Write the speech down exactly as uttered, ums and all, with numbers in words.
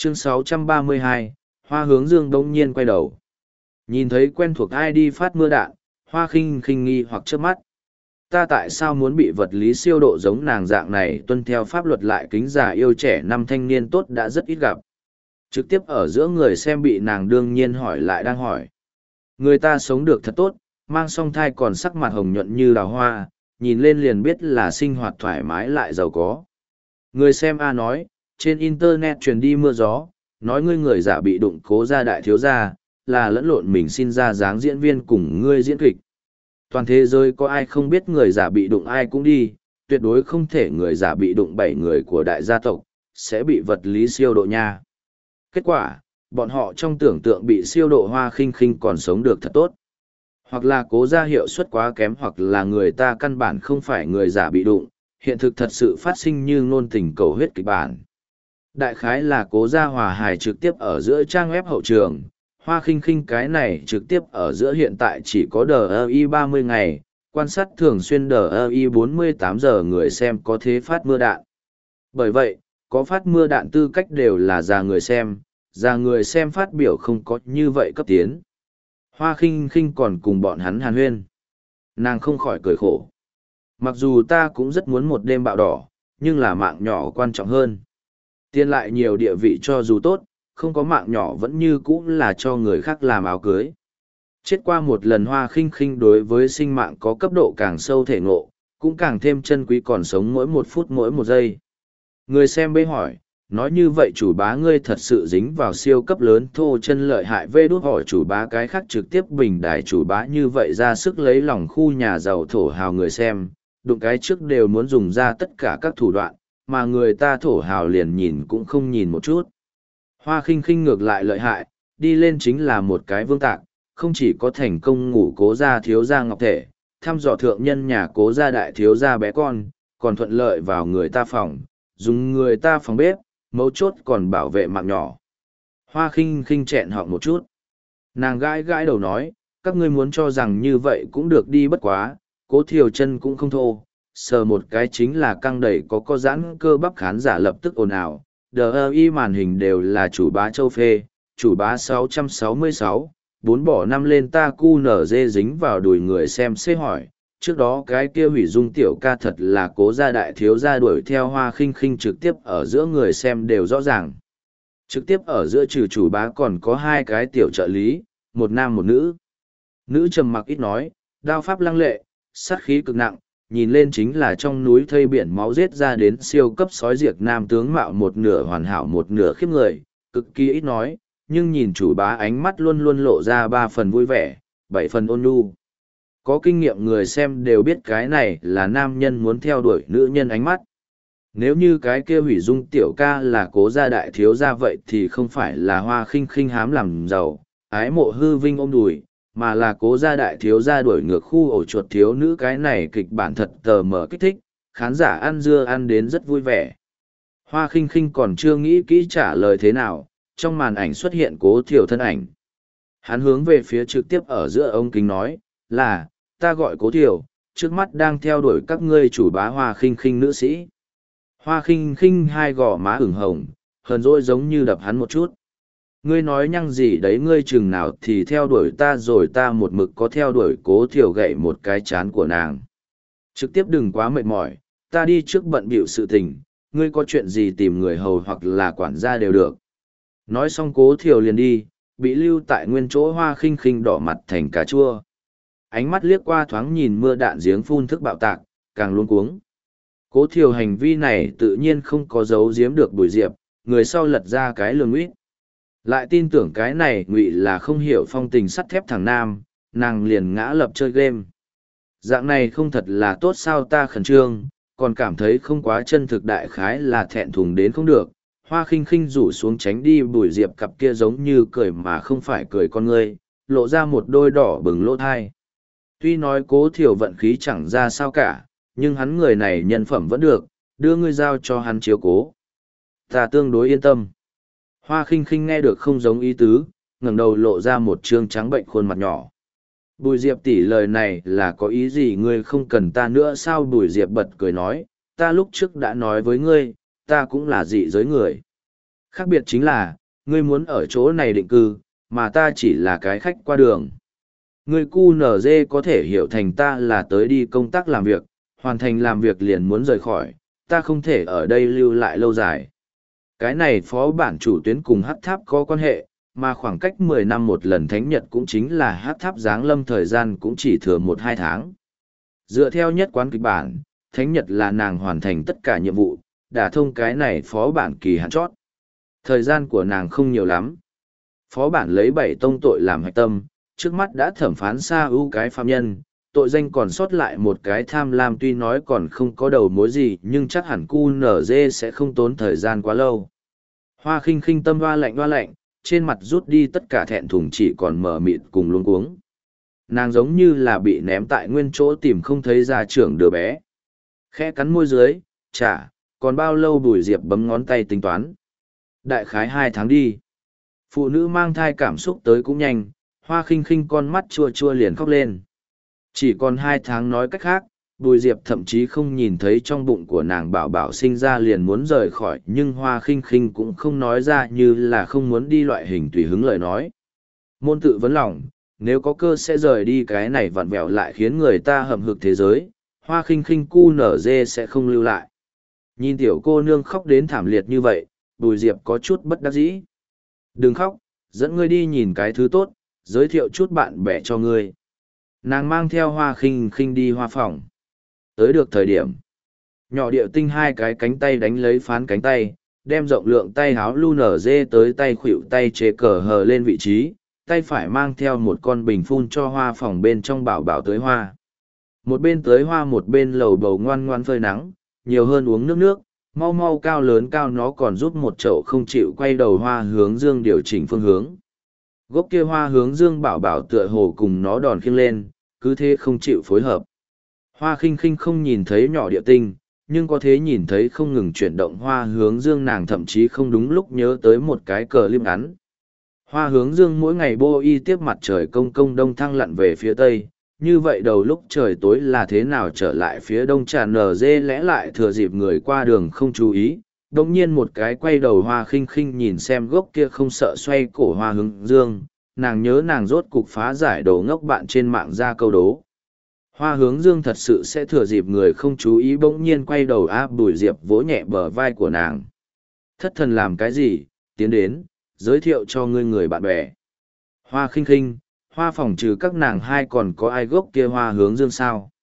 Chương sáu trăm ba mươi hai, Hoa Hướng Dương đông nhiên quay đầu. Nhìn thấy quen thuộc ai đi phát mưa đạn, Hoa khinh khinh nghi hoặc trước mắt. Ta tại sao muốn bị vật lý siêu độ giống nàng dạng này tuân theo pháp luật lại kính già yêu trẻ năm thanh niên tốt đã rất ít gặp. Trực tiếp ở giữa người xem bị nàng đương nhiên hỏi lại đang hỏi. Người ta sống được thật tốt, mang song thai còn sắc mặt hồng nhuận như đào hoa, nhìn lên liền biết là sinh hoạt thoải mái lại giàu có. Người xem A nói, trên internet truyền đi mưa gió, nói ngươi người giả bị đụng cố gia đại thiếu gia, là lẫn lộn mình xin ra dáng diễn viên cùng ngươi diễn kịch. Toàn thế giới có ai không biết người giả bị đụng ai cũng đi, tuyệt đối không thể người giả bị đụng bảy người của đại gia tộc, sẽ bị vật lý siêu độ nha. Kết quả, bọn họ trong tưởng tượng bị siêu độ Hoa khinh khinh còn sống được thật tốt. Hoặc là cố gia hiệu suất quá kém hoặc là người ta căn bản không phải người giả bị đụng, hiện thực thật sự phát sinh như ngôn tình cầu huyết kịch bản. Đại khái là cố gia hòa hài trực tiếp ở giữa trang web hậu trường, Hoa khinh khinh cái này trực tiếp ở giữa hiện tại chỉ có đờ i ba mươi ngày, quan sát thường xuyên đờ i bốn mươi tám giờ người xem có thế phát mưa đạn. Bởi vậy, có phát mưa đạn tư cách đều là già người xem, già người xem phát biểu không có như vậy cấp tiến. Hoa khinh khinh còn cùng bọn hắn hàn huyên. Nàng không khỏi cười khổ. Mặc dù ta cũng rất muốn một đêm bạo đỏ, nhưng là mạng nhỏ quan trọng hơn. Tiền lại nhiều địa vị cho dù tốt, không có mạng nhỏ vẫn như cũ là cho người khác làm áo cưới. Chết qua một lần Hoa khinh khinh đối với sinh mạng có cấp độ càng sâu thể ngộ, cũng càng thêm chân quý còn sống mỗi một phút mỗi một giây. Người xem bê hỏi, nói như vậy chủ bá ngươi thật sự dính vào siêu cấp lớn thô chân lợi hại vê đút hỏi chủ bá cái khác trực tiếp bình đài chủ bá như vậy ra sức lấy lòng khu nhà giàu thổ hào người xem, đụng cái trước đều muốn dùng ra tất cả các thủ đoạn, mà người ta thổ hào liền nhìn cũng không nhìn một chút. Hoa khinh khinh ngược lại lợi hại, đi lên chính là một cái vương tạc, không chỉ có thành công ngủ cố gia thiếu gia ngọc thể, thăm dò thượng nhân nhà cố gia đại thiếu gia bé con, còn thuận lợi vào người ta phòng, dùng người ta phòng bếp, mấu chốt còn bảo vệ mạng nhỏ. Hoa khinh khinh chẹn họ một chút. Nàng gãi gãi đầu nói, các ngươi muốn cho rằng như vậy cũng được đi bất quá, cố thiều chân cũng không thô, sờ một cái chính là căng đầy có có giãn cơ bắp khán giả lập tức ồn ào. đờ i màn hình đều là chủ bá châu phê, chủ bá sáu trăm sáu mươi sáu, bốn bỏ năm lên ta cu nở dê dính vào đùi người xem xê hỏi. Trước đó cái kia hủy dung tiểu ca thật là cố gia đại thiếu gia đuổi theo Hoa khinh khinh trực tiếp ở giữa người xem đều rõ ràng. Trực tiếp ở giữa trừ chủ bá còn có hai cái tiểu trợ lý, một nam một nữ. Nữ trầm mặc ít nói, đao pháp lăng lệ, sát khí cực nặng, nhìn lên chính là trong núi thây biển máu giết ra đến siêu cấp sói diệt nam tướng mạo một nửa hoàn hảo một nửa khiếp người, cực kỳ ít nói, nhưng nhìn chủ bá ánh mắt luôn luôn lộ ra ba phần vui vẻ, bảy phần ôn nhu. Có kinh nghiệm người xem đều biết cái này là nam nhân muốn theo đuổi nữ nhân ánh mắt. Nếu như cái kia hủy dung tiểu ca là cố gia đại thiếu gia vậy thì không phải là Hoa khinh khinh hám làm giàu, ái mộ hư vinh ôm đùi, mà là cố gia đại thiếu gia đuổi ngược khu ổ chuột thiếu nữ cái này kịch bản thật tờ mở kích thích, khán giả ăn dưa ăn đến rất vui vẻ. Hoa khinh khinh còn chưa nghĩ kỹ trả lời thế nào, trong màn ảnh xuất hiện cố thiểu thân ảnh. Hắn hướng về phía trực tiếp ở giữa ống kính nói, là, ta gọi cố thiểu, trước mắt đang theo đuổi các ngươi chủ bá Hoa khinh khinh nữ sĩ. Hoa khinh khinh hai gò má ửng hồng, hờn dỗi giống như đập hắn một chút. Ngươi nói nhăng gì đấy ngươi chừng nào thì theo đuổi ta rồi ta một mực có theo đuổi cố thiểu gậy một cái chán của nàng. Trực tiếp đừng quá mệt mỏi, ta đi trước bận bịu sự tình, ngươi có chuyện gì tìm người hầu hoặc là quản gia đều được. Nói xong cố thiểu liền đi, bị lưu tại nguyên chỗ Hoa khinh khinh đỏ mặt thành cà chua. Ánh mắt liếc qua thoáng nhìn mưa đạn giếng phun thức bạo tạc, càng luống cuống. Cố thiểu hành vi này tự nhiên không có giấu giếm được Bùi Diệp, người sau lật ra cái lường nguyết. Lại tin tưởng cái này ngụy là không hiểu phong tình sắt thép thằng nam, nàng liền ngã lập chơi game. Dạng này không thật là tốt sao ta khẩn trương, còn cảm thấy không quá chân thực đại khái là thẹn thùng đến không được. Hoa khinh khinh rủ xuống tránh đi Bùi Diệp cặp kia giống như cười mà không phải cười con ngươi, lộ ra một đôi đỏ bừng lỗ thai. Tuy nói cố thiểu vận khí chẳng ra sao cả, nhưng hắn người này nhân phẩm vẫn được, đưa ngươi giao cho hắn chiếu cố. Ta tương đối yên tâm. Hoa khinh khinh nghe được không giống ý tứ, ngẩng đầu lộ ra một trương trắng bệnh khuôn mặt nhỏ. Bùi Diệp tỷ lời này là có ý gì ngươi không cần ta nữa sao? Bùi Diệp bật cười nói, ta lúc trước đã nói với ngươi, ta cũng là dị giới người. Khác biệt chính là, ngươi muốn ở chỗ này định cư, mà ta chỉ là cái khách qua đường. Ngươi cu nở dê có thể hiểu thành ta là tới đi công tác làm việc, hoàn thành làm việc liền muốn rời khỏi, ta không thể ở đây lưu lại lâu dài. Cái này phó bản chủ tuyến cùng hát tháp có quan hệ, mà khoảng cách mười năm một lần thánh nhật cũng chính là hát tháp giáng lâm thời gian cũng chỉ thừa một hai tháng. Dựa theo nhất quán kịch bản, thánh nhật là nàng hoàn thành tất cả nhiệm vụ, đả thông cái này phó bản kỳ hạn chót. Thời gian của nàng không nhiều lắm. Phó bản lấy bảy tông tội làm hạch tâm, trước mắt đã thẩm phán xa ưu cái phạm nhân, tội danh còn sót lại một cái tham lam tuy nói còn không có đầu mối gì nhưng chắc hẳn cu nở dê sẽ không tốn thời gian quá lâu. Hoa khinh khinh tâm hoa lạnh hoa lạnh, trên mặt rút đi tất cả thẹn thùng chỉ còn mở mịt cùng luống cuống. Nàng giống như là bị ném tại nguyên chỗ tìm không thấy ra trưởng đứa bé. Khẽ cắn môi dưới, chả, còn bao lâu Bùi Diệp bấm ngón tay tính toán. Đại khái hai tháng đi. Phụ nữ mang thai cảm xúc tới cũng nhanh, Hoa khinh khinh con mắt chua chua liền khóc lên. Chỉ còn hai tháng nói cách khác, Bùi Diệp thậm chí không nhìn thấy trong bụng của nàng bảo bảo sinh ra liền muốn rời khỏi, nhưng Hoa khinh khinh cũng không nói ra như là không muốn đi loại hình tùy hứng lời nói. Môn tự vấn lòng, nếu có cơ sẽ rời đi cái này vặn vẹo lại khiến người ta hậm hực thế giới, Hoa khinh khinh cu nở dê sẽ không lưu lại. Nhìn tiểu cô nương khóc đến thảm liệt như vậy, Bùi Diệp có chút bất đắc dĩ. Đừng khóc, dẫn ngươi đi nhìn cái thứ tốt, giới thiệu chút bạn bè cho ngươi. Nàng mang theo Hoa khinh khinh đi hoa phòng. Tới được thời điểm, nhỏ điệu tinh hai cái cánh tay đánh lấy phán cánh tay, đem rộng lượng tay háo lu nở dê tới tay khuỵu tay chế cờ hờ lên vị trí, tay phải mang theo một con bình phun cho hoa phòng bên trong bảo bảo tới hoa. Một bên tới hoa một bên lầu bầu ngoan ngoan phơi nắng, nhiều hơn uống nước nước, mau mau cao lớn cao nó còn giúp một chậu không chịu quay đầu hoa hướng dương điều chỉnh phương hướng. Gốc kia hoa hướng dương bảo bảo tựa hồ cùng nó đòn khiêng lên, cứ thế không chịu phối hợp. Hoa khinh khinh không nhìn thấy nhỏ địa tinh, nhưng có thế nhìn thấy không ngừng chuyển động hoa hướng dương, nàng thậm chí không đúng lúc nhớ tới một cái cờ liêm ngắn. Hoa hướng dương mỗi ngày bô y tiếp mặt trời công công đông thăng lặn về phía tây, như vậy đầu lúc trời tối là thế nào trở lại phía đông tràn nở dê lẽ lại thừa dịp người qua đường không chú ý. Đồng nhiên một cái quay đầu hoa khinh khinh nhìn xem gốc kia không sợ xoay cổ hoa hướng dương, nàng nhớ nàng rốt cục phá giải đồ ngốc bạn trên mạng ra câu đố. Hoa hướng dương thật sự sẽ thừa dịp người không chú ý bỗng nhiên quay đầu áp Bùi Diệp vỗ nhẹ bờ vai của nàng. Thất thần làm cái gì, tiến đến, giới thiệu cho ngươi người bạn bè. Hoa khinh khinh, hoa phòng trừ các nàng hai còn có ai gốc kia hoa hướng dương sao?